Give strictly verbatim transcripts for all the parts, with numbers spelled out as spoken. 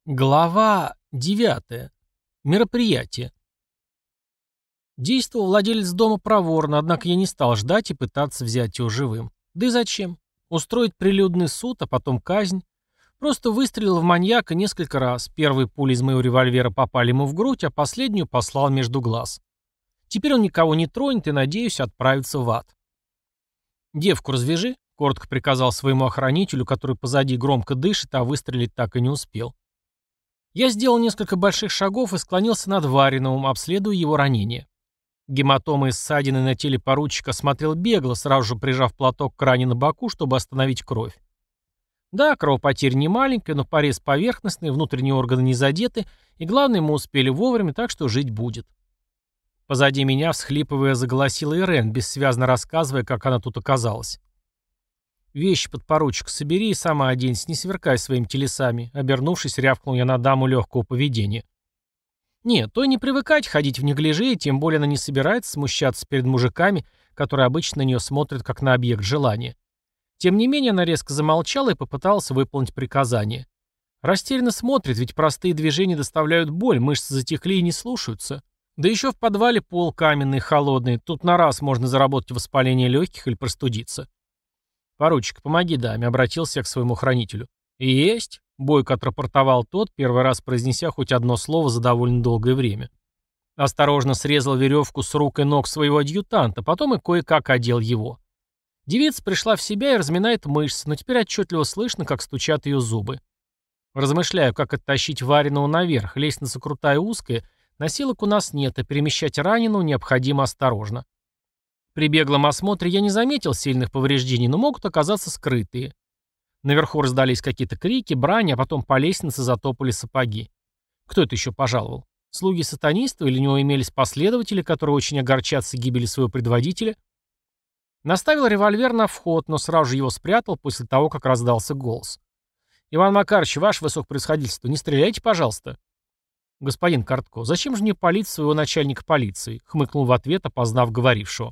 Глава девятая. Мероприятие. Действовал владелец дома проворно, однако я не стал ждать и пытаться взять его живым. Да и зачем? Устроить прилюдный суд, а потом казнь. Просто выстрелил в маньяка несколько раз. Первые пули из моего револьвера попали ему в грудь, а последнюю послал между глаз. Теперь он никого не тронет и, надеюсь, отправится в ад. «Девку развяжи», — коротко приказал своему охранителю, который позади громко дышит, а выстрелить так и не успел. Я сделал несколько больших шагов и склонился над Вариновым, обследуя его ранение. Гематомы и ссадины на теле поручика смотрел бегло, сразу же прижав платок к ране на боку, чтобы остановить кровь. Да, кровопотеря не маленькая, но порез поверхностный, внутренние органы не задеты, и главное, мы успели вовремя, так что жить будет. Позади меня, всхлипывая, заголосила Ирен, бессвязно рассказывая, как она тут оказалась. «Вещи, подпоручик, собери и сама оденься, не сверкай своими телесами», — обернувшись, рявкнул я на даму легкого поведения. Нет, то и не привыкать ходить в неглиже, и тем более она не собирается смущаться перед мужиками, которые обычно на нее смотрят как на объект желания. Тем не менее, она резко замолчала и попыталась выполнить приказание. Растерянно смотрит, ведь простые движения доставляют боль, мышцы затекли и не слушаются. Да еще в подвале пол каменный, холодный, тут на раз можно заработать воспаление легких или простудиться. «Поручик, помоги даме», — обратился я к своему хранителю. «Есть», — бойко отрапортовал тот, первый раз произнеся хоть одно слово за довольно долгое время. Осторожно срезал веревку с рук и ног своего адъютанта, потом и кое-как одел его. Девица пришла в себя и разминает мышцы, но теперь отчетливо слышно, как стучат ее зубы. Размышляю, как оттащить Вариного наверх, лестница крутая и узкая, носилок у нас нет, а перемещать раненого необходимо осторожно. При беглом осмотре я не заметил сильных повреждений, но могут оказаться скрытые. Наверху раздались какие-то крики, брань, а потом по лестнице затопали сапоги. Кто это еще пожаловал? Слуги сатаниста или у него имелись последователи, которые очень огорчатся гибели своего предводителя? Наставил револьвер на вход, но сразу же его спрятал после того, как раздался голос. «Иван Макарович, ваше высокопревосходительство, не стреляйте, пожалуйста». «Господин Картко, зачем же мне палить своего начальника полиции?» — хмыкнул в ответ, опознав говорившего.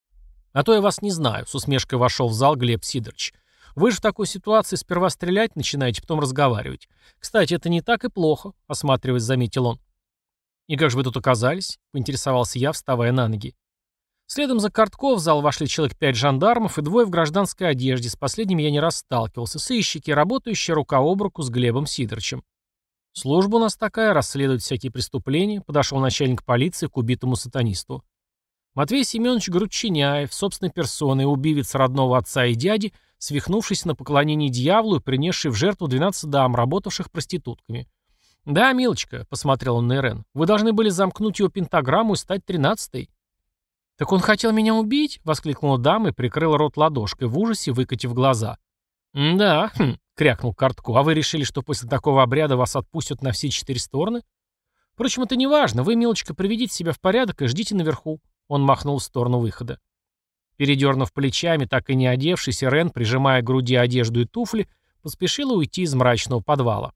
«А то я вас не знаю», — с усмешкой вошел в зал Глеб Сидорович. «Вы же в такой ситуации сперва стрелять начинаете, потом разговаривать. Кстати, это не так и плохо», — осматриваясь, заметил он. «И как же вы тут оказались?» — поинтересовался я, вставая на ноги. Следом за Картко в зал вошли человек пять жандармов и двое в гражданской одежде, с последними я не раз сталкивался, сыщики, работающие рука об руку с Глебом Сидоровичем. «Служба у нас такая, расследовать всякие преступления», — подошел начальник полиции к убитому сатанисту. Матвей Семенович Грудчиняев, собственной персоной, убивец родного отца и дяди, свихнувшийся на поклонении дьяволу и принесший в жертву двенадцать дам, работавших проститутками. «Да, милочка», — посмотрел он на Ирен, — «вы должны были замкнуть его пентаграмму и стать тринадцатой». «Так он хотел меня убить?» — воскликнула дама и прикрыла рот ладошкой, в ужасе выкатив глаза. «Да, хм», — крякнул Картко, — «а вы решили, что после такого обряда вас отпустят на все четыре стороны? Впрочем, это не важно, вы, милочка, приведите себя в порядок и ждите наверху». Он махнул в сторону выхода. Передернув плечами, так и не одевшись, Ирен, прижимая к груди одежду и туфли, поспешила уйти из мрачного подвала.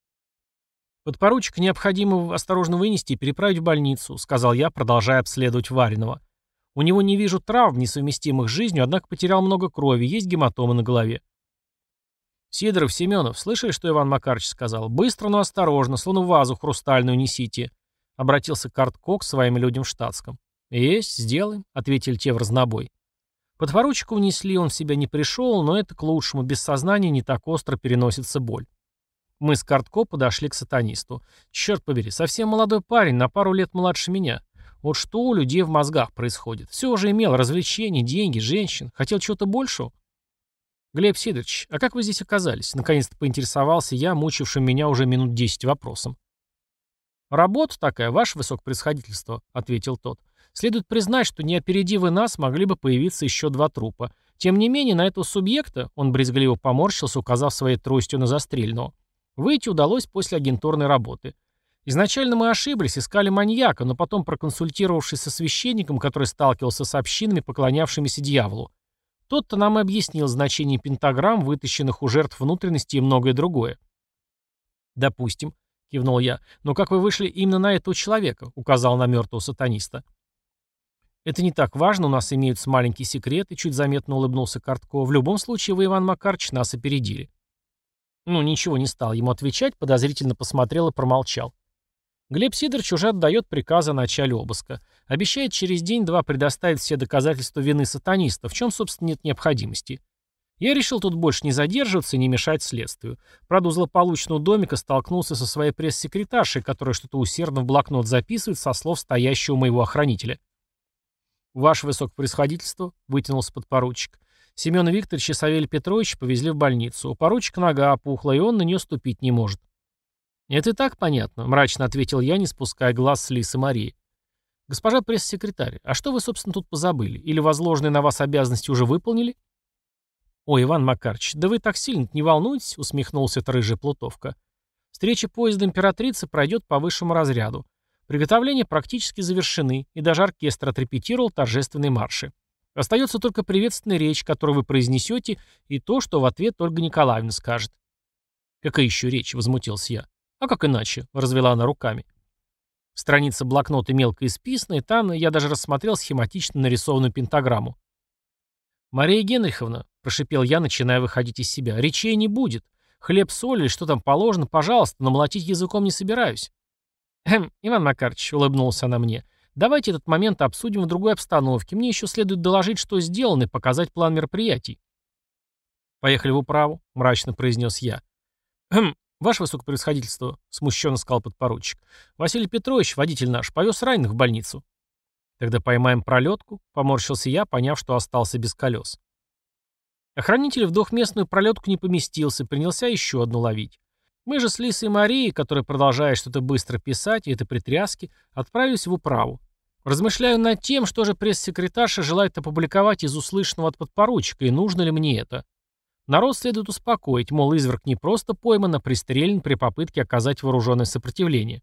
«Подпоручика необходимо осторожно вынести и переправить в больницу», — сказал я, продолжая обследовать Вариного. «У него не вижу травм, несовместимых с жизнью, однако потерял много крови, есть гематомы на голове». «Сидоров, Семенов, слышали, что Иван Макарович сказал? Быстро, но осторожно, словно вазу хрустальную несите», — обратился Картко к своим людям в штатском. «Есть, сделаем», — ответили те в разнобой. Подпоручика унесли, он в себя не пришел, но это к лучшему, без сознания не так остро переносится боль. Мы с Картко подошли к сатанисту. Черт побери, совсем молодой парень, на пару лет младше меня. Вот что у людей в мозгах происходит. Все уже имел, развлечения, деньги, женщин. Хотел чего-то большего? «Глеб Сидорович, а как вы здесь оказались?» Наконец-то поинтересовался я, мучившим меня уже минут десять вопросом. «Работа такая, ваше высокопревосходительство», — ответил тот. «Следует признать, что не опереди вы нас, могли бы появиться еще два трупа. Тем не менее, на этого субъекта, он брезгливо поморщился, указав своей тростью на застрельного, выйти удалось после агентурной работы. Изначально мы ошиблись, искали маньяка, но потом, проконсультировавшись со священником, который сталкивался с общинами, поклонявшимися дьяволу, тот-то нам и объяснил значение пентаграмм, вытащенных у жертв внутренности и многое другое». «Допустим», — кивнул я, — «но как вы вышли именно на этого человека?» — указал на мертвого сатаниста. «Это не так важно, у нас имеются маленькие секреты», — чуть заметно улыбнулся Картко. «В любом случае вы, Иван Макарович, нас опередили». Ну, ничего не стал ему отвечать, подозрительно посмотрел и промолчал. Глеб Сидорович уже отдает приказы о начале обыска. Обещает через день-два предоставить все доказательства вины сатаниста, в чем, собственно, нет необходимости. Я решил тут больше не задерживаться и не мешать следствию. Правда, у злополучного домика столкнулся со своей пресс-секретаршей, которая что-то усердно в блокнот записывает со слов стоящего моего охранителя. «Ваше высокопроисходительство», — вытянулся подпоручик. Семена Викторовича и Савелия Петровича повезли в больницу. У поручика нога опухла, и он на нее ступить не может. «Это и так понятно», — мрачно ответил я, не спуская глаз с Лисы Марии. «Госпожа пресс-секретарь, а что вы, собственно, тут позабыли? Или возложенные на вас обязанности уже выполнили?» «Ой, Иван Макарович, да вы так сильно не волнуйтесь», — усмехнулся эта рыжая плутовка. «Встреча поезда императрицы пройдет по высшему разряду. Приготовления практически завершены, и даже оркестр отрепетировал торжественные марши. Остается только приветственная речь, которую вы произнесете, и то, что в ответ Ольга Николаевна скажет». «Какая еще речь?» — возмутился я. «А как иначе?» — развела она руками. Страница блокнота мелко исписана, и там я даже рассмотрел схематично нарисованную пентаграмму. «Мария Генриховна», — прошипел я, начиная выходить из себя, — «речей не будет. Хлеб, соль или что там положено, пожалуйста, но молотить языком не собираюсь». «Хм, Иван Макарович», — улыбнулся она мне, — «давайте этот момент обсудим в другой обстановке. Мне еще следует доложить, что сделано, и показать план мероприятий». «Поехали в управу», — мрачно произнес я. «Хм, ваше высокопревосходительство», — смущенно сказал подпоручик. «Василий Петрович, водитель наш, повез раненых в больницу». «Тогда поймаем пролетку», — поморщился я, поняв, что остался без колес. Охранитель в двухместную пролетку не поместился, принялся еще одну ловить. Мы же с Лисой Марией, которая продолжает что-то быстро писать, и это при тряске, отправились в управу. Размышляю над тем, что же пресс-секретарша желает опубликовать из услышанного от подпоручика, и нужно ли мне это. Народ следует успокоить, мол, изверг не просто пойман, а пристрелен при попытке оказать вооруженное сопротивление.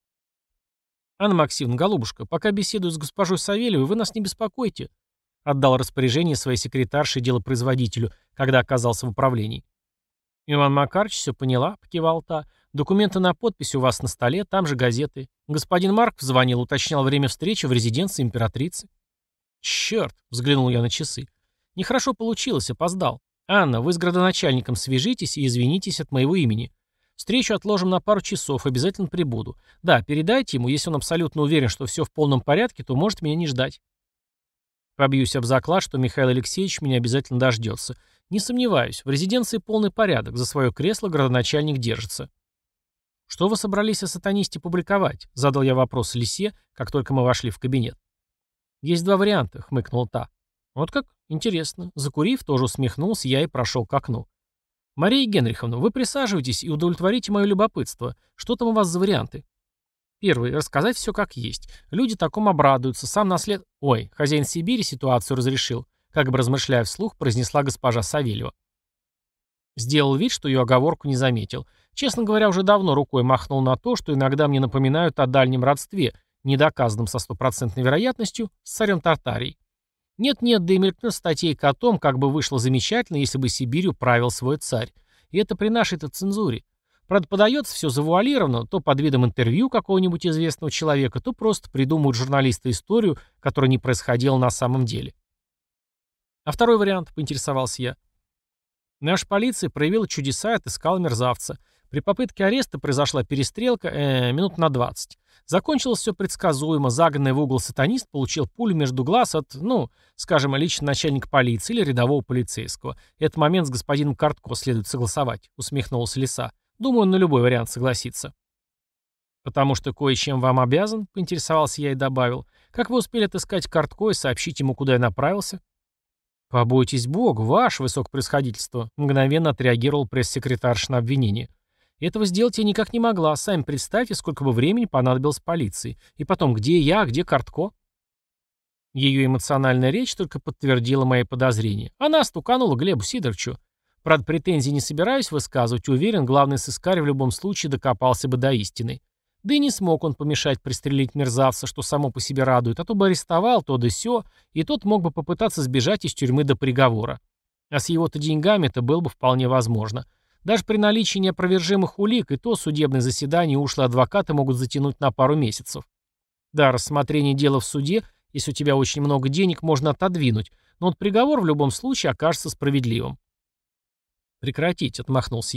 «Анна Максимовна, голубушка, пока беседую с госпожой Савельевой, вы нас не беспокойте», — отдал распоряжение своей секретарше и делопроизводителю, когда оказался в управлении. «Иван Макарович все поняла», — покивал та. «Документы на подпись у вас на столе, там же газеты. Господин Марк звонил, уточнял время встречи в резиденции императрицы». «Черт», — взглянул я на часы. «Нехорошо получилось, опоздал. Анна, вы с градоначальником свяжитесь и извинитесь от моего имени. Встречу отложим на пару часов, обязательно прибуду. Да, передайте ему, если он абсолютно уверен, что все в полном порядке, то может меня не ждать». Побьюсь об заклад, что Михаил Алексеевич меня обязательно дождется. Не сомневаюсь, в резиденции полный порядок, за свое кресло градоначальник держится. «Что вы собрались о сатанисте публиковать?» — задал я вопрос Лисе, как только мы вошли в кабинет. «Есть два варианта», — хмыкнула та. «Вот как? Интересно». Закурив, тоже усмехнулся я и прошел к окну. «Мария Генриховна, вы присаживайтесь и удовлетворите мое любопытство. Что там у вас за варианты?» Первый. Рассказать все как есть. Люди такому обрадуются. Сам наслед... Ой, хозяин Сибири ситуацию разрешил. Как бы размышляя вслух, произнесла госпожа Савельева. Сделал вид, что ее оговорку не заметил. Честно говоря, уже давно рукой махнул на то, что иногда мне напоминают о дальнем родстве, недоказанном со стопроцентной вероятностью, с царем Тартарии. Нет-нет, да и мелькнет статейка о том, как бы вышло замечательно, если бы Сибирью правил свой царь. И это при нашей-то цензуре. Правда, подается все завуалированно, то под видом интервью какого-нибудь известного человека, то просто придумывают журналисты историю, которая не происходила на самом деле. А второй вариант, поинтересовался я. Наша полиция проявила чудеса и отыскала мерзавца. При попытке ареста произошла перестрелка э, минут на двадцать. Закончилось все предсказуемо. Загнанный в угол сатанист получил пулю между глаз от, ну, скажем, лично начальника полиции или рядового полицейского. Этот момент с господином Картко следует согласовать, усмехнулся Лиса. Думаю, он на любой вариант согласится. «Потому что кое-чем вам обязан», — поинтересовался я и добавил. «Как вы успели отыскать Картко и сообщить ему, куда я направился?» «Побойтесь Бога, ваше высокопроисходительство», — мгновенно отреагировал пресс-секретарша на обвинение. «Этого сделать я никак не могла. Сами представьте, сколько бы времени понадобилось полиции. И потом, где я, а где Картко?» Ее эмоциональная речь только подтвердила мои подозрения. Она стуканула Глебу Сидоровичу. Правда, претензий не собираюсь высказывать, уверен, главный сыскарь в любом случае докопался бы до истины. Да и не смог он помешать пристрелить мерзавца, что само по себе радует, а то бы арестовал, то да сё, и тот мог бы попытаться сбежать из тюрьмы до приговора. А с его-то деньгами это было бы вполне возможно. Даже при наличии неопровержимых улик, и то судебное заседание ушлые адвокаты могут затянуть на пару месяцев. Да, рассмотрение дела в суде, если у тебя очень много денег, можно отодвинуть, но вот приговор в любом случае окажется справедливым. «Прекратить», — отмахнулся я.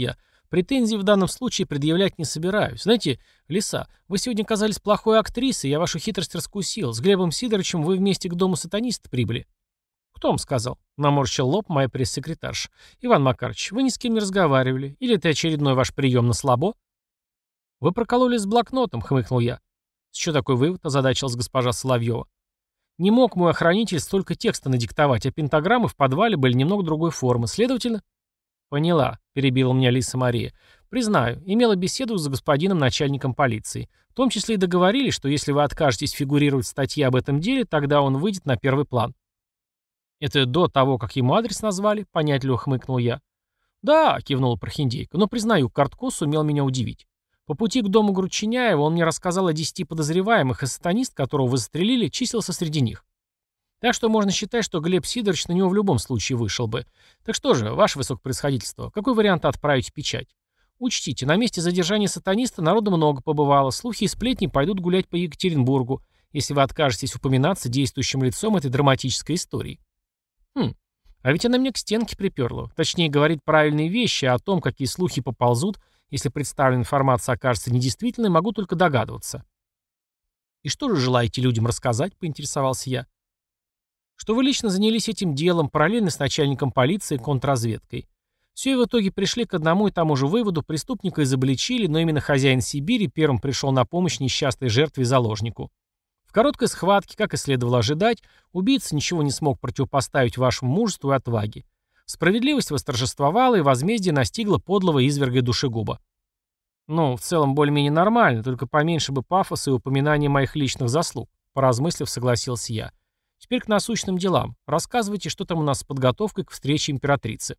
Претензий в данном случае предъявлять не собираюсь. Знаете, Лиса, вы сегодня казались плохой актрисой, я вашу хитрость раскусил. С Глебом Сидоровичем вы вместе к дому сатаниста прибыли. Кто вам сказал? Наморщил лоб моя пресс-секретарша. Иван Макарович, вы ни с кем не разговаривали. Или это очередной ваш прием на слабо? Вы прокололись с блокнотом, хмыкнул я. С чего такой вывод? Озадачилась госпожа Соловьева. Не мог мой охранитель столько текста надиктовать, а пентаграммы в подвале были немного другой формы. Следовательно... «Поняла», — перебила меня Лиса Мария. «Признаю, имела беседу с господином начальником полиции. В том числе и договорились, что если вы откажетесь фигурировать в статье об этом деле, тогда он выйдет на первый план». «Это до того, как ему адрес назвали?» — понятливо хмыкнул я. «Да», — кивнула прохиндейка, — «но, признаю, Картко сумел меня удивить. По пути к дому Грудчиняева он мне рассказал о десяти подозреваемых, и сатанист, которого вы застрелили, числился среди них. Так что можно считать, что Глеб Сидорович на него в любом случае вышел бы. Так что же, ваше высокопревосходительство, какой вариант отправить в печать? Учтите, на месте задержания сатаниста народу много побывало, слухи и сплетни пойдут гулять по Екатеринбургу, если вы откажетесь упоминаться действующим лицом этой драматической истории». Хм, а ведь она меня к стенке приперла. Точнее, говорит правильные вещи, а о том, какие слухи поползут, если представленная информация окажется недействительной, могу только догадываться. «И что же желаете людям рассказать?» — поинтересовался я. «Что вы лично занялись этим делом, параллельно с начальником полиции и контрразведкой. Все и в итоге пришли к одному и тому же выводу: преступника изобличили, но именно хозяин Сибири первым пришел на помощь несчастной жертве и заложнику. В короткой схватке, как и следовало ожидать, убийца ничего не смог противопоставить вашему мужеству и отваге. Справедливость восторжествовала, и возмездие настигло подлого изверга и душегуба». «Ну, в целом более-менее нормально, только поменьше бы пафоса и упоминания моих личных заслуг», — поразмыслив, согласился я. «Теперь к насущным делам. Рассказывайте, что там у нас с подготовкой к встрече императрицы».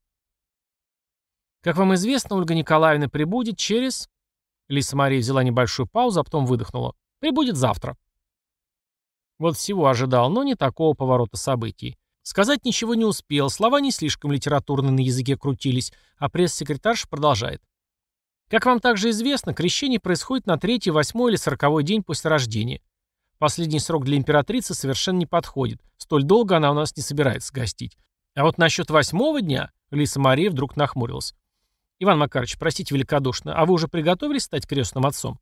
«Как вам известно, Ольга Николаевна прибудет через...» Лиса Мария взяла небольшую паузу, а потом выдохнула. «Прибудет завтра». Вот всего ожидал, но не такого поворота событий. Сказать ничего не успел, слова не слишком литературно на языке крутились, а пресс-секретарша продолжает. «Как вам также известно, крещение происходит на третий, восьмой или сороковой день после рождения. Последний срок для императрицы совершенно не подходит. Столь долго она у нас не собирается гостить. А вот насчет восьмого дня...» Лиса Мария вдруг нахмурилась. «Иван Макарович, простите великодушно, а вы уже приготовились стать крестным отцом?»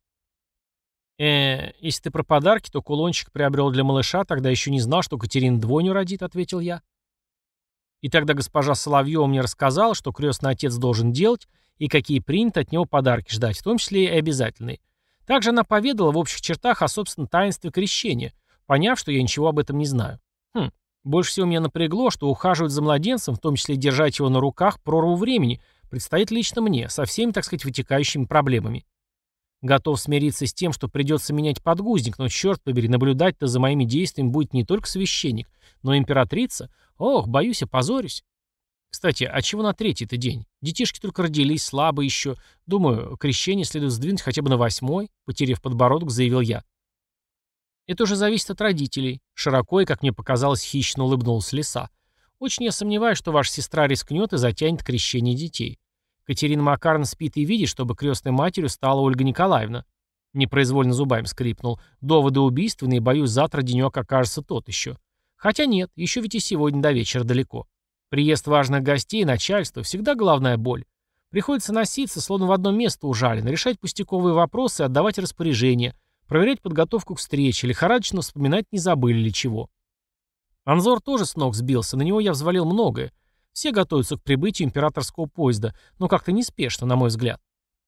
э если ты про подарки, то кулончик приобрел для малыша, тогда еще не знал, что Катерина двойню родит», — ответил я. И тогда госпожа Соловьева мне рассказала, что крестный отец должен делать и какие принято от него подарки ждать, в том числе и обязательные. Также она поведала в общих чертах о собственном таинстве крещения, поняв, что я ничего об этом не знаю. Хм, больше всего меня напрягло, что ухаживать за младенцем, в том числе держать его на руках, прорву времени, предстоит лично мне, со всеми, так сказать, вытекающими проблемами. Готов смириться с тем, что придется менять подгузник, но, черт побери, наблюдать-то за моими действиями будет не только священник, но и императрица. Ох, боюсь, опозорюсь. Кстати, а чего на третий-то день? Детишки только родились, слабо еще. Думаю, крещение следует сдвинуть хотя бы на восьмой, потеряв подбородок, заявил я. Это уже зависит от родителей. Широко и, как мне показалось, хищно улыбнулась Лиса. Очень я сомневаюсь, что ваша сестра рискнет и затянет крещение детей. Катерина Макаровна спит и видит, чтобы крестной матерью стала Ольга Николаевна. Непроизвольно зубами скрипнул. Доводы убийственные, боюсь, завтра денек окажется тот еще. Хотя нет, еще ведь и сегодня до вечера далеко. Приезд важных гостей, начальство — всегда головная боль. Приходится носиться, словно в одно место ужален, решать пустяковые вопросы, отдавать распоряжения, проверять подготовку к встрече, лихорадочно вспоминать, не забыли ли чего. Анзор тоже с ног сбился, на него я взвалил многое. Все готовятся к прибытию императорского поезда, но как-то неспешно, на мой взгляд.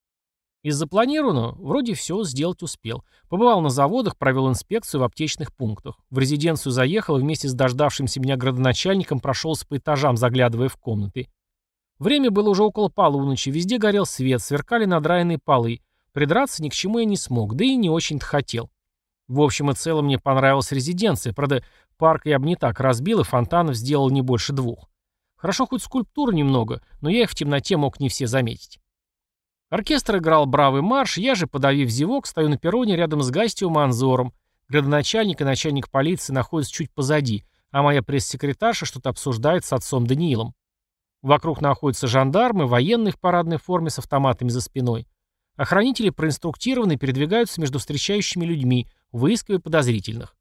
Из запланированного вроде все сделать успел. Побывал на заводах, провел инспекцию в аптечных пунктах. В резиденцию заехал и вместе с дождавшимся меня градоначальником прошелся по этажам, заглядывая в комнаты. Время было уже около полуночи, везде горел свет, сверкали надраенные полы. Придраться ни к чему я не смог, да и не очень-то хотел. В общем и целом мне понравилась резиденция, правда, парк я бы не так разбил, и фонтанов сделал не больше двух. Хорошо хоть скульптур немного, но я их в темноте мог не все заметить. Оркестр играл бравый марш, я же, подавив зевок, стою на перроне рядом с Гастием и Анзором. Градоначальник и начальник полиции находятся чуть позади, а моя пресс-секретарша что-то обсуждает с отцом Даниилом. Вокруг находятся жандармы, военные в парадной форме с автоматами за спиной. Охранители проинструктированы и передвигаются между встречающими людьми, выискивая подозрительных.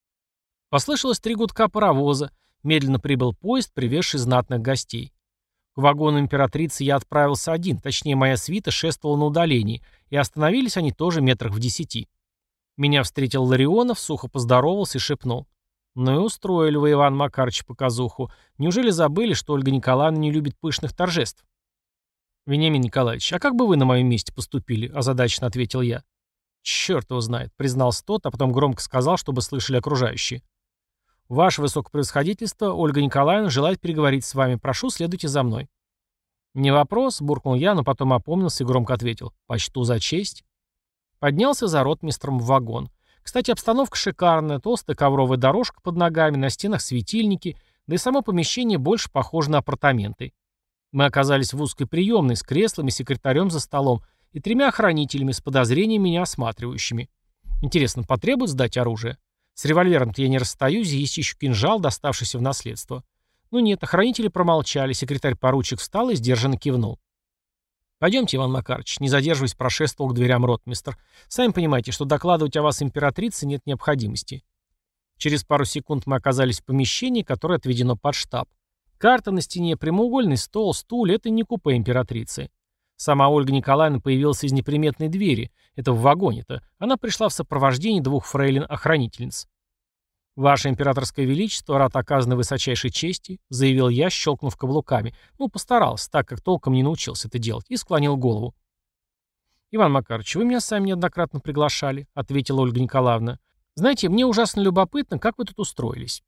Послышалось три гудка паровоза. Медленно прибыл поезд, привезший знатных гостей. К вагону императрицы я отправился один, точнее моя свита шествовала на удалении, и остановились они тоже метрах в десяти. Меня встретил Ларионов, сухо поздоровался и шепнул. «Ну и устроили вы, Иван Макарович, показуху. Неужели забыли, что Ольга Николаевна не любит пышных торжеств?» «Вениамин Николаевич, а как бы вы на моем месте поступили?» – озадаченно ответил я. «Черт его знает», – признался тот, а потом громко сказал, чтобы слышали окружающие. «Ваше высокопревосходительство, Ольга Николаевна желает переговорить с вами. Прошу, следуйте за мной». «Не вопрос», – буркнул я, но потом опомнился и громко ответил. «Почту за честь». Поднялся за ротмистром в вагон. Кстати, обстановка шикарная, толстая ковровая дорожка под ногами, на стенах светильники, да и само помещение больше похоже на апартаменты. Мы оказались в узкой приемной с креслами, секретарем за столом и тремя охранителями с подозрением меня осматривающими. Интересно, потребуют сдать оружие? С револьвером-то я не расстаюсь, есть еще кинжал, доставшийся в наследство. Ну нет, охранители промолчали, секретарь-поручик встал и сдержанно кивнул. «Пойдемте, Иван Макарович», не задерживаясь, прошествовал к дверям ротмистр. «Сами понимаете, что докладывать о вас императрице нет необходимости». Через пару секунд мы оказались в помещении, которое отведено под штаб. Карта на стене, прямоугольный стол, стул — это не купе императрицы. Сама Ольга Николаевна появилась из неприметной двери, это в вагоне-то. Она пришла в сопровождении двух фрейлин-охранительниц. «Ваше императорское величество, рад оказанной высочайшей чести», — заявил я, щелкнув каблуками. Ну, постарался, так как толком не научился это делать, и склонил голову. «Иван Макарович, вы меня сами неоднократно приглашали», — ответила Ольга Николаевна. «Знаете, мне ужасно любопытно, как вы тут устроились».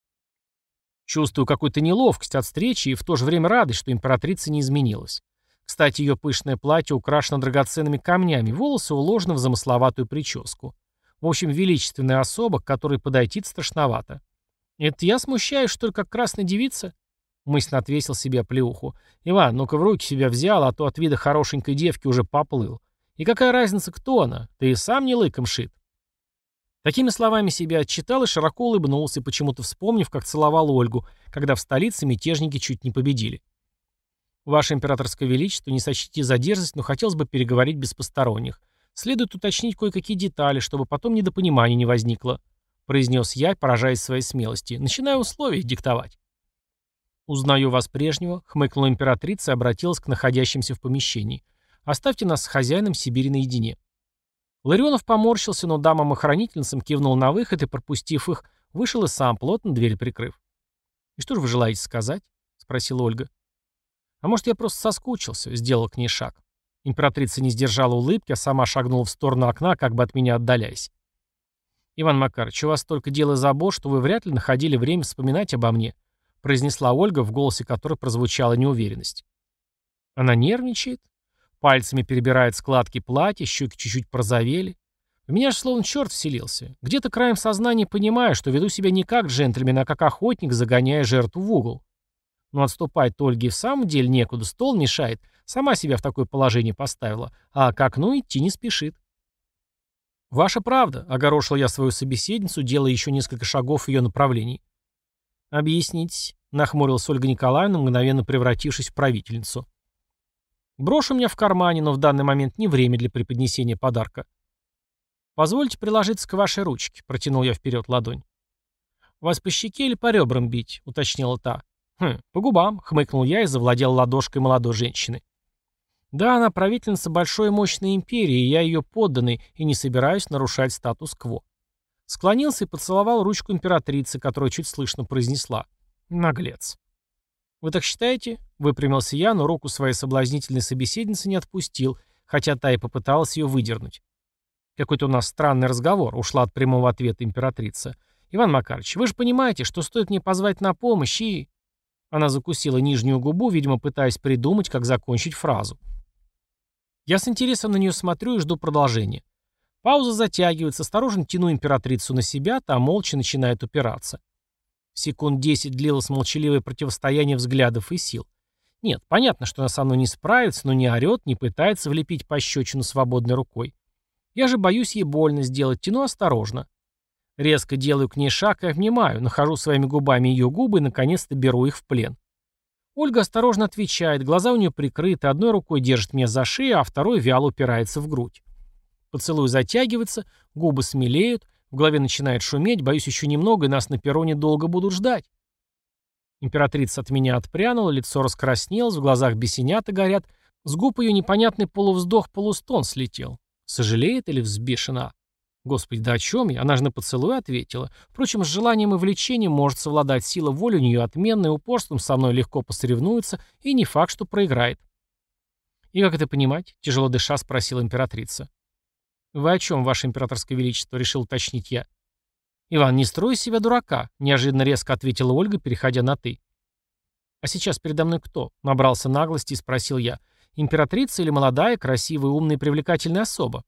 Чувствую какую-то неловкость от встречи и в то же время радость, что императрица не изменилась. Кстати, ее пышное платье украшено драгоценными камнями, волосы уложены в замысловатую прическу. В общем, величественная особа, к которой подойти страшновато. «Это я смущаюсь, что ли, как красная девица?» Мысленно отвесил себе оплеуху. «Иван, ну-ка в руки себя взял, а то от вида хорошенькой девки уже поплыл. И какая разница, кто она? Ты и сам не лыком шит». Такими словами себя отчитал и широко улыбнулся, почему-то вспомнив, как целовал Ольгу, когда в столице мятежники чуть не победили. «Ваше императорское величество, не сочтите за дерзость, но хотелось бы переговорить без посторонних. Следует уточнить кое-какие детали, чтобы потом недопонимания не возникло», — произнес я, поражаясь своей смелости. «Начинаю условия диктовать». «Узнаю вас прежнего», — хмыкнула императрица и обратилась к находящимся в помещении. «Оставьте нас с хозяином Сибири наедине». Ларионов поморщился, но дамам-охранительницам кивнул на выход и, пропустив их, вышел и сам, плотно дверь прикрыв. «И что же вы желаете сказать?» — спросила Ольга. «А может, я просто соскучился?» — сделал к ней шаг. Императрица не сдержала улыбки, а сама шагнула в сторону окна, как бы от меня отдаляясь. «Иван Макарович, у вас столько дел и забот, что вы вряд ли находили время вспоминать обо мне», — произнесла Ольга, в голосе которой прозвучала неуверенность. Она нервничает, пальцами перебирает складки платья, щеки чуть-чуть порозовели. В меня же словно черт вселился. Где-то краем сознания понимаю, что веду себя не как джентльмен, а как охотник, загоняя жертву в угол. Но отступать-то Ольге в самом деле некуда, стол мешает, сама себя в такое положение поставила, а к окну идти не спешит. «Ваша правда», — огорошил я свою собеседницу, делая еще несколько шагов в ее направлении. «Объяснитесь», — нахмурилась Ольга Николаевна, мгновенно превратившись в правительницу. «Брошь у меня в кармане, но в данный момент не время для преподнесения подарка». «Позвольте приложиться к вашей ручке», — протянул я вперед ладонь. «Вас по щеке или по ребрам бить?» — уточнила та. «Хм, по губам», — хмыкнул я и завладел ладошкой молодой женщины. «Да, она правительница большой и мощной империи, и я ее подданный, и не собираюсь нарушать статус-кво». Склонился и поцеловал ручку императрицы, которая чуть слышно произнесла. «Наглец». «Вы так считаете?» — выпрямился я, но руку своей соблазнительной собеседницы не отпустил, хотя та и попыталась ее выдернуть. «Какой-то у нас странный разговор», — ушла от прямого ответа императрица. «Иван Макарович, вы же понимаете, что стоит мне позвать на помощь и...» Она закусила нижнюю губу, видимо, пытаясь придумать, как закончить фразу. Я с интересом на нее смотрю и жду продолжения. Пауза затягивается, осторожно тяну императрицу на себя, та молча начинает упираться. Секунд десять длилось молчаливое противостояние взглядов и сил. Нет, понятно, что она со мной не справится, но не орет, не пытается влепить пощечину свободной рукой. Я же боюсь ей больно сделать, тяну осторожно. Резко делаю к ней шаг и обнимаю, нахожу своими губами ее губы и, наконец-то, беру их в плен. Ольга осторожно отвечает, глаза у нее прикрыты, одной рукой держит меня за шею, а второй вяло упирается в грудь. Поцелуй затягивается, губы смелеют, в голове начинает шуметь, боюсь еще немного, и нас на перроне долго будут ждать. Императрица от меня отпрянула, лицо раскраснелось, в глазах бесенята горят, с губ ее непонятный полувздох-полустон слетел. Сожалеет или взбешена? Господи, да о чем я? Она же на поцелуй ответила. Впрочем, с желанием и влечением может совладать, сила воли у нее отменная, упорством со мной легко посоревнуется, и не факт, что проиграет. «И как это понимать?» — тяжело дыша спросила императрица. «Вы о чем, ваше императорское величество?» — решил уточнить я. «Иван, не строй из себя дурака», — неожиданно резко ответила Ольга, переходя на «ты». «А сейчас передо мной кто?» — набрался наглости и спросил я. «Императрица или молодая, красивая, умная и привлекательная особа?»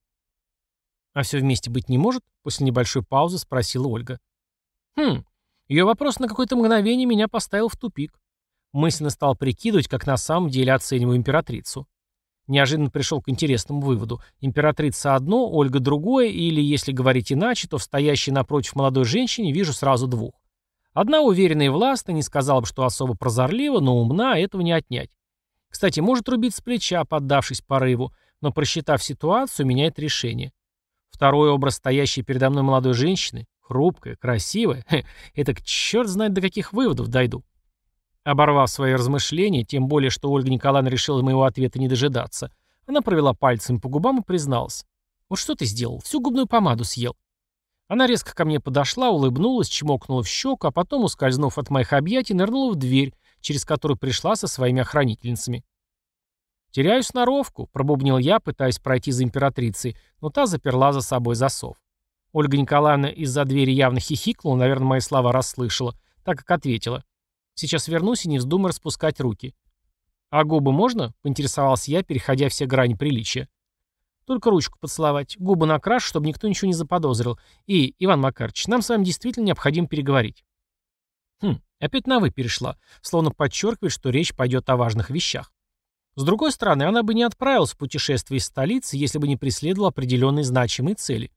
«А все вместе быть не может?» — после небольшой паузы спросила Ольга. «Хм, ее вопрос на какое-то мгновение меня поставил в тупик. Мысленно стал прикидывать, как на самом деле оцениваю императрицу. Неожиданно пришел к интересному выводу. Императрица одно, Ольга другое, или, если говорить иначе, то в стоящей напротив молодой женщине вижу сразу двух. Одна уверенная и властная, не сказала бы, что особо прозорлива, но умна, этого не отнять. Кстати, может рубить с плеча, поддавшись порыву, но, просчитав ситуацию, меняет решение. Второй образ стоящей передо мной молодой женщины, хрупкая, красивая, хе, это к черт знает до каких выводов дойду. Оборвав свои размышления, тем более, что Ольга Николаевна решила моего ответа не дожидаться, она провела пальцем по губам и призналась. «Вот что ты сделал? Всю губную помаду съел». Она резко ко мне подошла, улыбнулась, чмокнула в щеку, а потом, ускользнув от моих объятий, нырнула в дверь, через которую пришла со своими охранительницами. «Теряю сноровку», — пробубнил я, пытаясь пройти за императрицей, но та заперла за собой засов. Ольга Николаевна из-за двери явно хихикнула, наверное, мои слова расслышала, так как ответила. «Сейчас вернусь и не вздумай распускать руки». «А губы можно?» — поинтересовался я, переходя все грани приличия. «Только ручку поцеловать. Губы накрашу, чтобы никто ничего не заподозрил. И, Иван Макарович, нам с вами действительно необходимо переговорить». Хм, опять на «вы» перешла, словно подчеркивает, что речь пойдет о важных вещах. С другой стороны, она бы не отправилась в путешествие из столицы, если бы не преследовала определенные значимые цели.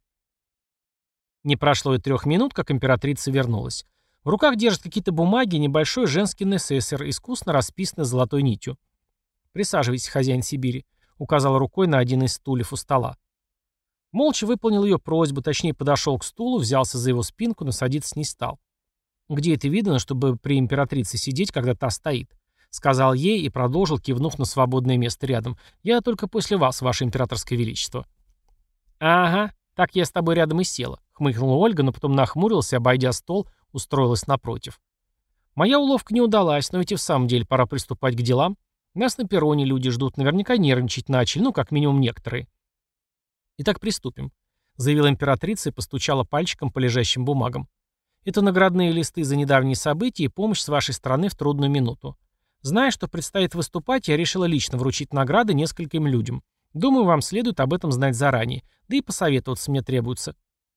Не прошло и трех минут, как императрица вернулась. В руках держит какие-то бумаги и небольшой женский несессер, искусно расписанный золотой нитью. «Присаживайтесь, хозяин Сибири», — указал рукой на один из стульев у стола. Молча выполнил ее просьбу, точнее подошел к стулу, взялся за его спинку, но садиться не стал. «Где это видно, чтобы при императрице сидеть, когда та стоит?» — сказал ей и продолжил, кивнув на свободное место рядом. «Я только после вас, ваше императорское величество». «Ага, так я с тобой рядом и села», — хмыкнула Ольга, но потом нахмурилась и, обойдя стол, устроилась напротив. Моя уловка не удалась, но ведь и в самом деле пора приступать к делам. Нас на перроне люди ждут, наверняка нервничать начали, ну, как минимум некоторые. «Итак, приступим», — заявила императрица и постучала пальчиком по лежащим бумагам. «Это наградные листы за недавние события и помощь с вашей стороны в трудную минуту. Зная, что предстоит выступать, я решила лично вручить награды нескольким людям. Думаю, вам следует об этом знать заранее, да и посоветоваться мне требуется».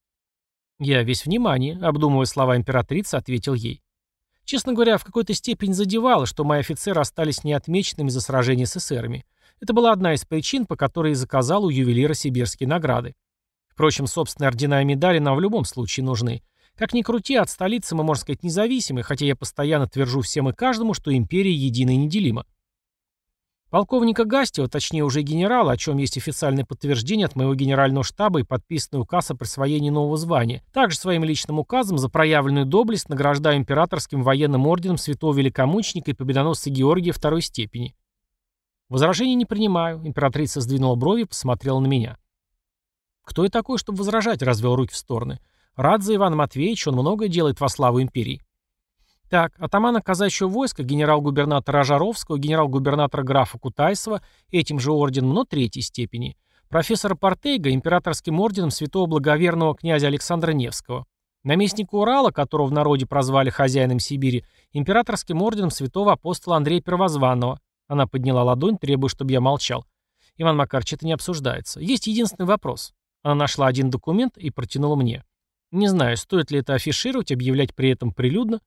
Я весь внимание, обдумывая слова императрицы, ответил ей. Честно говоря, в какой-то степени задевало, что мои офицеры остались неотмеченными за сражение с эсерами. Это была одна из причин, по которой я заказал у ювелира сибирские награды. Впрочем, собственные ордена и медали нам в любом случае нужны. Как ни крути, от столицы мы, можно сказать, независимы, хотя я постоянно твержу всем и каждому, что империя едина и неделима. Полковника Гастева, точнее уже генерала, о чем есть официальное подтверждение от моего генерального штаба и подписанный указ о присвоении нового звания, также своим личным указом за проявленную доблесть награждаю императорским военным орденом святого великомученика и победоносца Георгия второй степени. Возражений не принимаю, императрица сдвинула брови и посмотрела на меня. «Кто я такой, чтобы возражать?» — развел руки в стороны. «Рад за Ивана Матвеевича, он многое делает во славу империи». Так, атамана казачьего войска, генерал-губернатора Жаровского, генерал-губернатора графа Кутайсова, этим же орденом, но третьей степени. Профессора Портейга императорским орденом святого благоверного князя Александра Невского. Наместника Урала, которого в народе прозвали хозяином Сибири, императорским орденом святого апостола Андрея Первозванного. Она подняла ладонь, требуя, чтобы я молчал. Иван Макарович, это не обсуждается. Есть единственный вопрос. Она нашла один документ и протянула мне. Не знаю, стоит ли это афишировать, объявлять при этом прилюдно.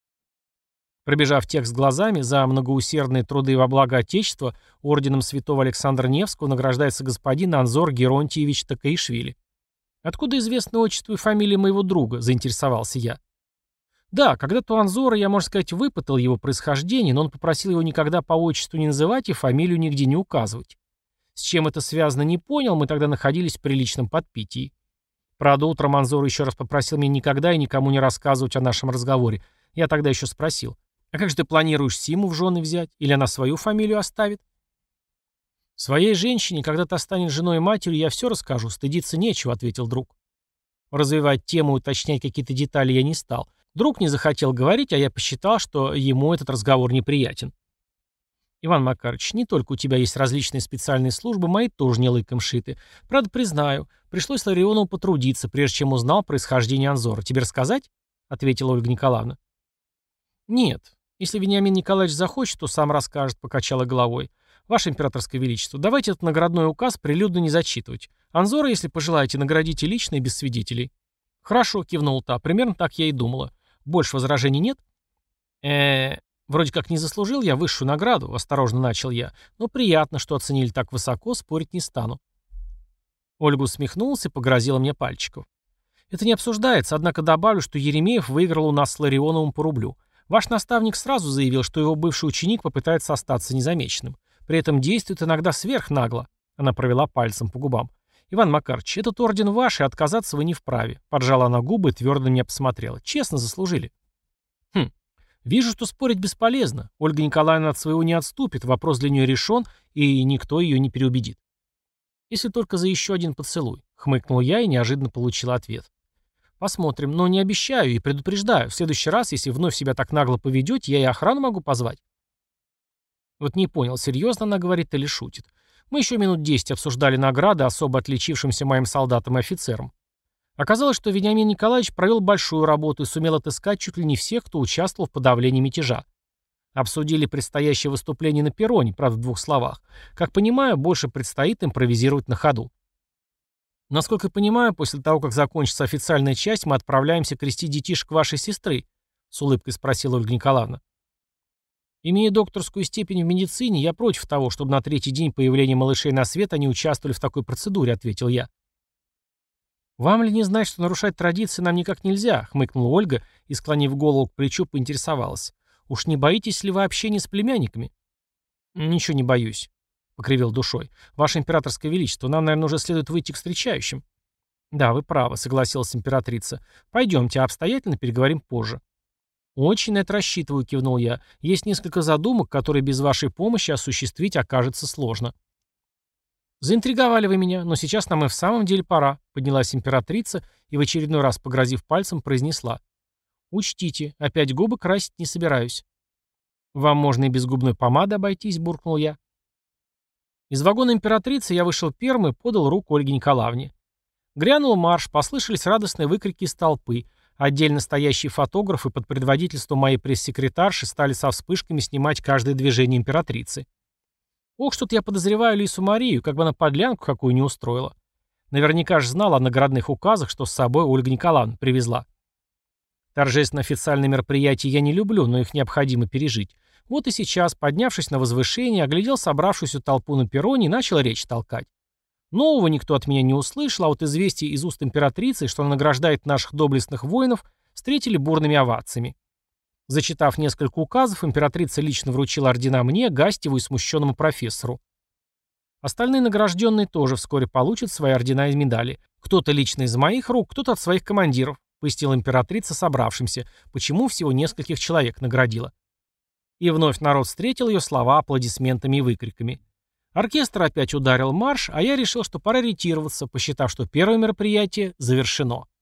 Пробежав текст глазами, за многоусердные труды во благо Отечества орденом святого Александра Невского награждается господин Анзор Геронтьевич Такаишвили. «Откуда известно отчество и фамилия моего друга?» – заинтересовался я. Да, когда-то у Анзора я, можно сказать, выпытал его происхождение, но он попросил его никогда по отчеству не называть и фамилию нигде не указывать. С чем это связано, не понял, мы тогда находились в приличном подпитии. Правда, утром Анзор еще раз попросил меня никогда и никому не рассказывать о нашем разговоре. Я тогда еще спросил. А как же ты планируешь Симу в жены взять? Или она свою фамилию оставит? Своей женщине, когда та станет женой и матерью, я все расскажу, стыдиться нечего, ответил друг. Развивать тему и уточнять какие-то детали я не стал. Друг не захотел говорить, а я посчитал, что ему этот разговор неприятен. Иван Макарович, не только у тебя есть различные специальные службы, мои тоже не лыком шиты. Правда, признаю, пришлось Ларионову потрудиться, прежде чем узнал происхождение Анзора. Тебе рассказать? Ответила Ольга Николаевна. Нет. Если Вениамин Николаевич захочет, то сам расскажет, покачала головой. Ваше императорское величество, давайте этот наградной указ прилюдно не зачитывать. Анзора, если пожелаете, наградите лично и без свидетелей. Хорошо, кивнул та. Примерно так я и думала. Больше возражений нет? э Вроде как не заслужил я высшую награду, осторожно начал я. Но приятно, что оценили так высоко, спорить не стану. Ольга усмехнулась и погрозила мне пальчиком. Это не обсуждается, однако добавлю, что Еремеев выиграл у нас с Ларионовым по рублю. Ваш наставник сразу заявил, что его бывший ученик попытается остаться незамеченным. При этом действует иногда сверхнагло. Она провела пальцем по губам. Иван Макарович, этот орден ваш, и отказаться вы не вправе. Поджала она губы и твердо на меня посмотрела. Честно заслужили. Хм. Вижу, что спорить бесполезно. Ольга Николаевна от своего не отступит, вопрос для нее решен, и никто ее не переубедит. Если только за еще один поцелуй. Хмыкнул я и неожиданно получил ответ. Посмотрим, но не обещаю и предупреждаю. В следующий раз, если вновь себя так нагло поведете, я и охрану могу позвать. Вот не понял, серьезно она говорит или шутит. Мы еще минут десять обсуждали награды особо отличившимся моим солдатам и офицерам. Оказалось, что Вениамин Николаевич провел большую работу и сумел отыскать чуть ли не всех, кто участвовал в подавлении мятежа. Обсудили предстоящее выступление на перроне, правда в двух словах. Как понимаю, больше предстоит импровизировать на ходу. Насколько понимаю, после того, как закончится официальная часть, мы отправляемся крестить детишек вашей сестры, с улыбкой спросила Ольга Николаевна. Имея докторскую степень в медицине, я против того, чтобы на третий день появления малышей на свет они участвовали в такой процедуре, ответил я. «Вам ли не знать, что нарушать традиции нам никак нельзя?» — хмыкнула Ольга и, склонив голову к плечу, поинтересовалась. «Уж не боитесь ли вы общения с племянниками?» «Ничего не боюсь», — покривил душой. «Ваше императорское величество, нам, наверное, уже следует выйти к встречающим». «Да, вы правы», — согласилась императрица. «Пойдемте, а обстоятельно переговорим позже». «Очень на это рассчитываю», — кивнул я. «Есть несколько задумок, которые без вашей помощи осуществить окажется сложно». «Заинтриговали вы меня, но сейчас нам и в самом деле пора», — поднялась императрица и в очередной раз, погрозив пальцем, произнесла. «Учтите, опять губы красить не собираюсь». «Вам можно и без губной помады обойтись», — буркнул я. Из вагона императрицы я вышел первым и подал руку Ольге Николаевне. Грянул марш, послышались радостные выкрики из толпы. Отдельно стоящие фотографы под предводительством моей пресс-секретарши стали со вспышками снимать каждое движение императрицы. Ох, что-то я подозреваю Лису Марию, как бы она подлянку какую не устроила. Наверняка же знала о наградных указах, что с собой Ольга Николаевна привезла. Торжественно официальные мероприятия я не люблю, но их необходимо пережить. Вот и сейчас, поднявшись на возвышение, оглядел собравшуюся толпу на перроне и начал речь толкать. Нового никто от меня не услышал, а вот известие из уст императрицы, что она награждает наших доблестных воинов, встретили бурными овациями. Зачитав несколько указов, императрица лично вручила ордена мне, Гастеву и смущенному профессору. Остальные награжденные тоже вскоре получат свои ордена и медали. Кто-то лично из моих рук, кто-то от своих командиров, пояснила императрица собравшимся, почему всего нескольких человек наградила. И вновь народ встретил ее слова аплодисментами и выкриками. Оркестр опять ударил марш, а я решил, что пора ретироваться, посчитав, что первое мероприятие завершено.